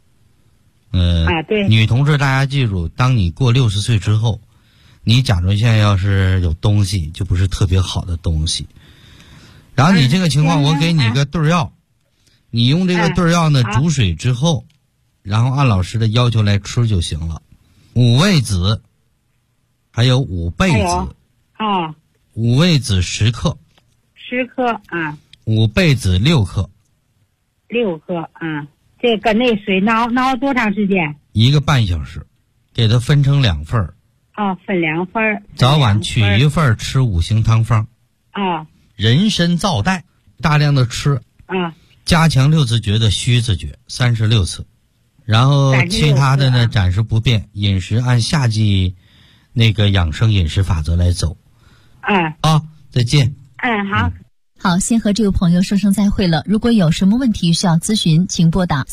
对。 女同志，大家记住，当你过60岁之后，你甲状腺要是有东西，就不是特别好的东西。然后你这个情况，我给你个对药，你用这个对药呢煮水之后，然后按老师的要求来吃就行了。五味子，还有五倍子。五味子10克。 10克五倍子6克。 6克这跟那水熬多长时间 ？1个半小时，给它分成2份。 分2份。 早晚取1份吃五行汤方。人参皂带，大量的吃。加强6字诀的虚字诀36次，然后其他的呢暂时不变，饮食按夏季那个养生饮食法则来走。再见。 好，先和这位朋友说声再会了。如果有什么问题需要咨询，请拨打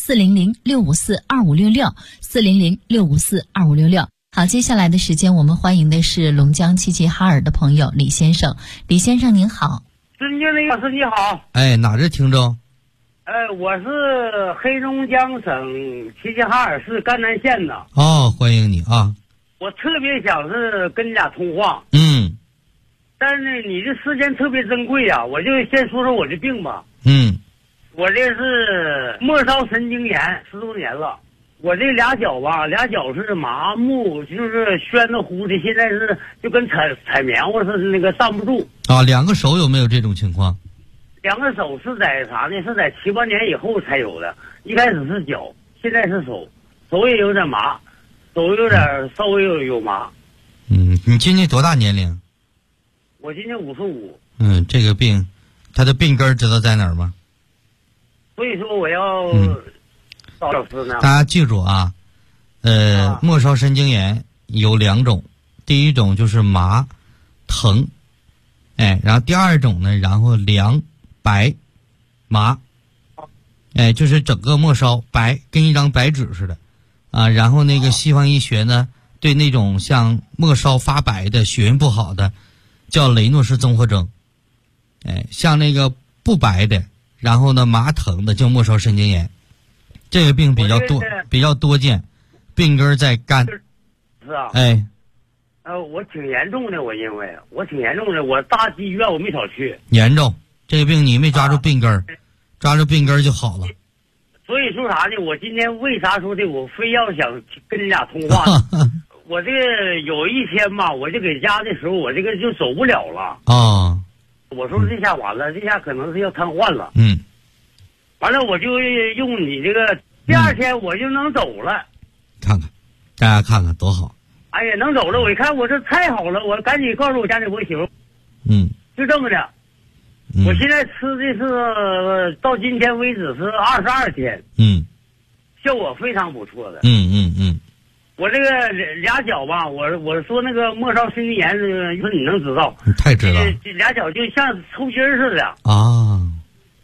400-654-2566，400-654-2566。好，接下来的时间我们欢迎的是龙江齐齐哈尔的朋友李先生。李先生您好。 孙经理老师你好。 哪是听众？ 我是黑龙江省齐齐哈尔市甘南县的。 欢迎你啊。 我特别想是跟你俩通话。但是呢，你这时间特别珍贵呀，我就先说说我这病吧。我这是末梢神经炎10多年了，我这俩脚是麻木，就是宣的乎的，现在是就跟踩棉花似的，那个站不住。 2个手有没有这种情况 ？2个手是在啥呢？是在7、8年以后才有的，一开始是脚，现在是手，手也有点麻，手有点稍微有麻。 你今年多大年龄？ 我今年55。 这个病，他的病根知道在哪儿吗？ 所以说我要找老师呢。 大家记住末梢神经炎有2种，第一种就是麻疼，然后第二种呢，然后凉白麻，就是整个末梢白，跟一张白纸似的然后那个西方医学呢，对那种像末梢发白的、血运不好的，叫雷诺氏综合征。像那个不白的，然后呢麻疼的，叫末梢神经炎。这个病比较多见，病根在肝。 是啊。我挺严重的，我因为我挺严重的，我大医院我没少去。 严重，这个病你没抓住病根，抓住病根就好了。 所以说啥呢？我今天为啥说的？我非要想跟你俩通话。我这个有一天吧，我就给家的时候，我这个就走不了了。我说这下完了，这下可能是要瘫痪了。完了我就用你这个，第2天我就能走了。 看看，大家看看多好。 哎呀，能走了！我一看，我这太好了，我赶紧告诉我家里我媳妇。就这么的。我现在吃的是到今天为止是22天。效果非常不错的。我这个俩脚吧，我说那个末梢神经炎，说你能知道？ 你太知道。 这俩脚就像抽筋似的。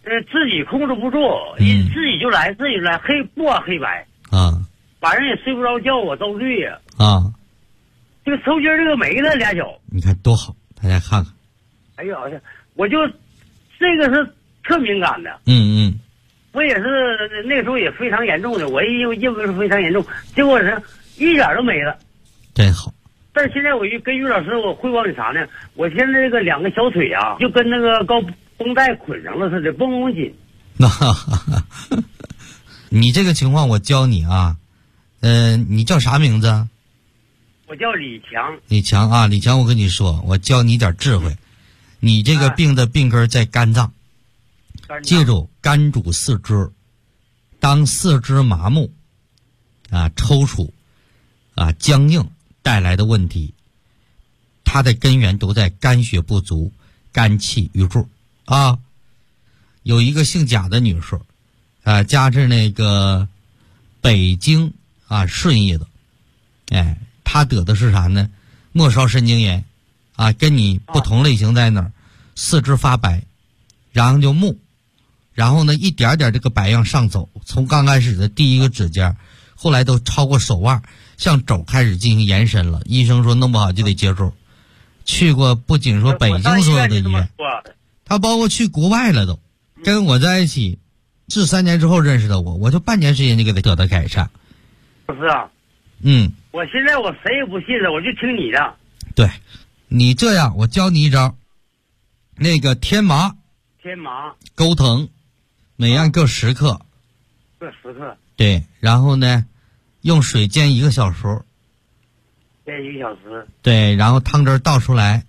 自己控制不住，自己就来，黑不管黑白啊， 晚上也睡不着觉，我遭罪呀啊！ 这个抽筋这个没了俩脚， 你看多好，大家看看。 哎呀，我就这个是特敏感的，我也是那时候也非常严重的，我认为是非常严重，结果是一点都没了， 真好。 但是现在我就跟于老师我汇报你啥呢？我现在这个2个小腿啊，就跟那个高绷带捆上了似的，绷绷紧。 你这个情况我教你啊，你叫啥名字？ 我叫李强。 李强啊，李强，我跟你说，我教你点智慧。你这个病的病根在肝脏，记住，肝主四肢，当四肢麻木啊、抽搐啊、僵硬带来的问题，它的根源都在肝血不足、肝气郁住啊。有一个姓贾的女士啊，家是那个北京啊顺义的，哎，她得的是啥呢？末梢神经炎啊，跟你不同类型在哪儿？四肢发白，然后就木，然后呢一点点这个白样上走，从刚开始的第一个指尖，后来都超过手腕，向肘开始进行延伸了。医生说弄不好就得接受。去过不仅说北京所有的医院，他包括去国外了都，跟我在一起，治3年之后认识的我就半年时间就给他得到改善。 不是啊，我现在我谁也不信了，我就听你的。 对，你这样，我教你一招，那个天麻、钩藤，每样各10克， 各10克。 对，然后呢，用水煎1个小时， 煎1个小时。 对，然后汤汁倒出来，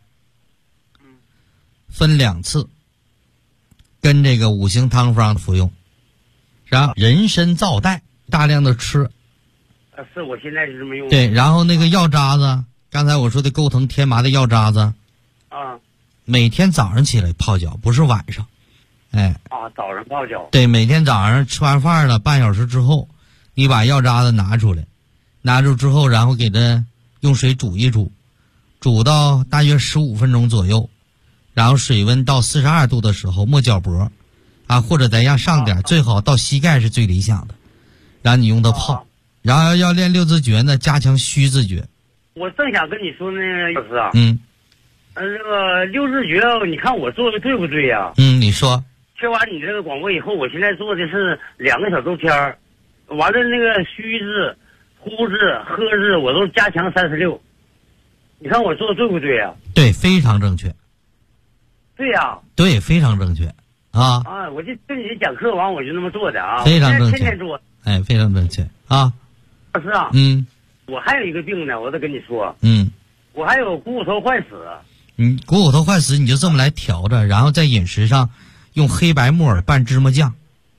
分2次，跟这个5行汤方服用，然后人参皂苷大量的吃。 是我现在是这么用。 对，然后那个药渣子，刚才我说的钩藤天麻的药渣子，每天早上起来泡脚，不是晚上。 早上泡脚。 对，每天早上吃完饭了半小时之后，你把药渣子拿出来，拿出之后，然后给它用水煮一煮，煮到大约15分钟左右，然后水温到42度的时候没脚脖啊，或者再让上点，最好到膝盖是最理想的，然后你用它泡，然后要练6字诀呢，加强虚字诀。 我正想跟你说呢，老师啊，那个6字诀，你看我做的对不对呀？ 你说。 听完你这个广播以后，我现在做的是2个小周天儿，完了那个虚字、呼字、喝字，我都加强36。你看我做的对不对呀？ 对，非常正确。 对呀。 对，非常正确啊！ 我就跟你讲课完，我就那么做的啊， 非常正确， 天天做。 哎，非常正确啊！ 老师啊，我还有一个病呢，我得跟你说，我还有股骨头坏死。 股骨头坏死，你就这么来调着，然后在饮食上用黑白木耳拌芝麻酱。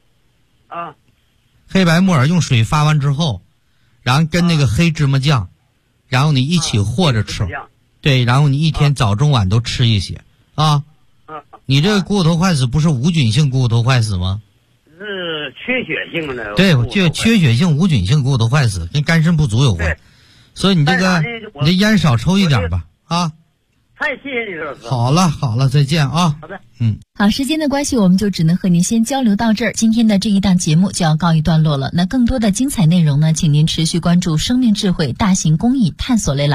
黑白木耳用水发完之后，然后跟那个黑芝麻酱，然后你一起和着吃。对，然后你一天早中晚都吃一些啊。你这个股骨头坏死不是无菌性股骨头坏死吗？ 是缺血性的。 对，就缺血性无菌性股骨头坏死跟肝肾不足有关，所以你这个你这烟少抽一点吧啊。 太谢谢你了，老师。 好了，再见啊。 好的。 好，时间的关系，我们就只能和您先交流到这儿。今天的这一档节目就要告一段落了。那更多的精彩内容呢，请您持续关注生命智慧大型公益探索类栏目。